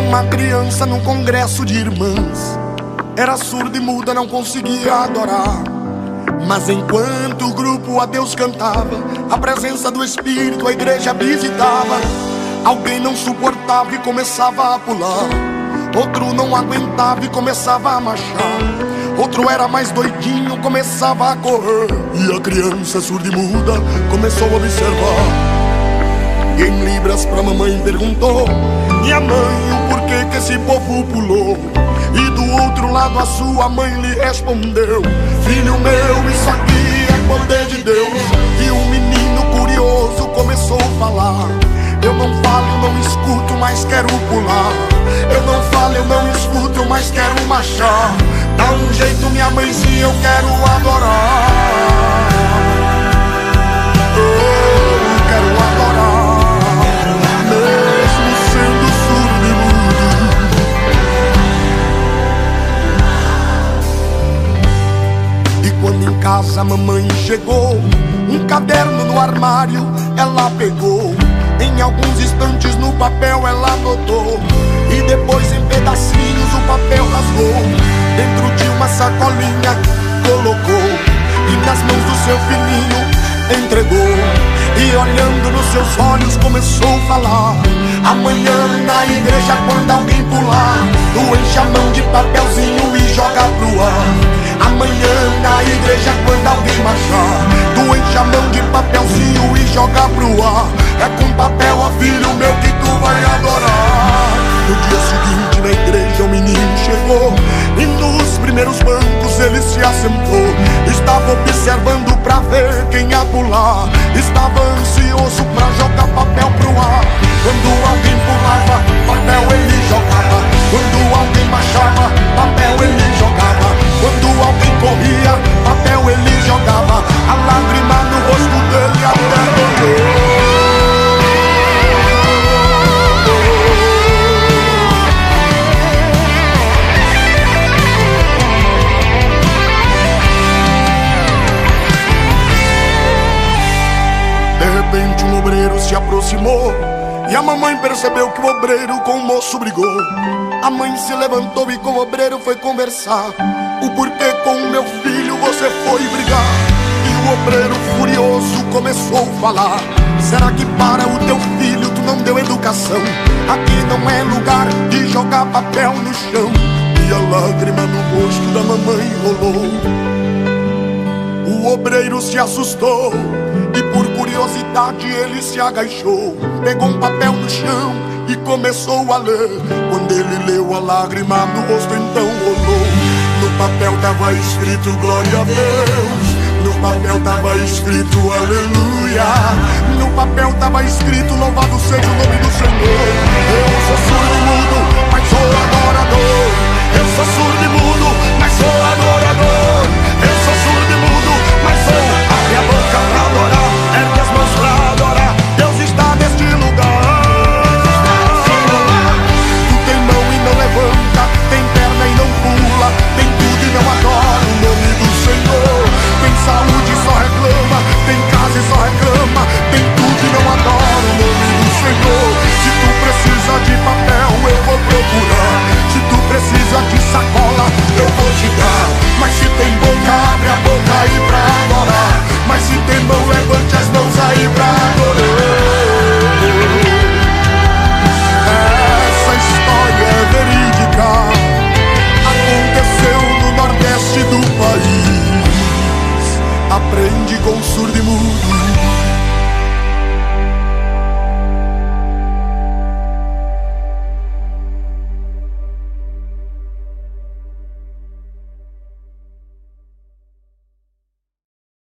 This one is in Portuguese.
uma criança num congresso de irmãs. Era surda e muda, não conseguia adorar. Mas enquanto o grupo a Deus cantava, a presença do Espírito a igreja visitava. Alguém não suportava e começava a pular. Outro não aguentava e começava a marchar. Outro era mais doidinho, começava a correr. E a criança surda e muda começou a observar. E em libras pra mamãe perguntou: minha mãe, o porquê que esse povo pulou? E do outro lado a sua mãe lhe respondeu: filho meu, isso aqui é poder de Deus. E um menino curioso começou a falar: eu não falo, eu não escuto, mas quero pular. Eu não falo, eu não escuto, mas quero marchar. Dá um jeito, minha mãezinha, eu quero adorar. Eu quero adorar, mesmo sendo surdo e mudo. E quando em casa a mamãe chegou, um caderno no armário ela pegou. Em alguns instantes no papel ela anotou. E depois em pedacinhos o papel rasgou. Dentro de uma sacolinha colocou. E nas mãos do seu filhinho entregou. E olhando nos seus olhos começou a falar: amanhã na igreja quando alguém pular, tu enche a mão de papelzinho e joga pro ar. Amanhã na igreja quando alguém marchar, tu enche a mão de papelzinho e joga pro ar. É com papel, ó filho meu, que tu vai adorar. No dia seguinte na igreja o menino chegou. E nos primeiros bancos ele se assentou. Estava observando pra ver quem ia pular. Estava ansioso pra jogar papel pro ar. Quando alguém pulava, papel ele jogava. Quando alguém marchava, papel ele jogava. Quando alguém corria, papel ele jogava. A lágrima no rosto dele até doeu. De repente um obreiro se aproximou. E a mamãe percebeu que o obreiro com o moço brigou. A mãe se levantou e com o obreiro foi conversar. O porquê com o meu filho você foi brigar? E o obreiro furioso começou a falar: será que para o teu filho tu não deu educação? Aqui não é lugar de jogar papel no chão. E a lágrima no rosto da mamãe rolou. O obreiro se assustou e por curiosidade ele se agachou. Pegou um papel no chão e começou a ler. Quando ele leu, a lágrima no rosto então rolou. No papel tava escrito glória a Deus. No papel tava escrito aleluia. No papel tava escrito louvado seja o nome do Senhor.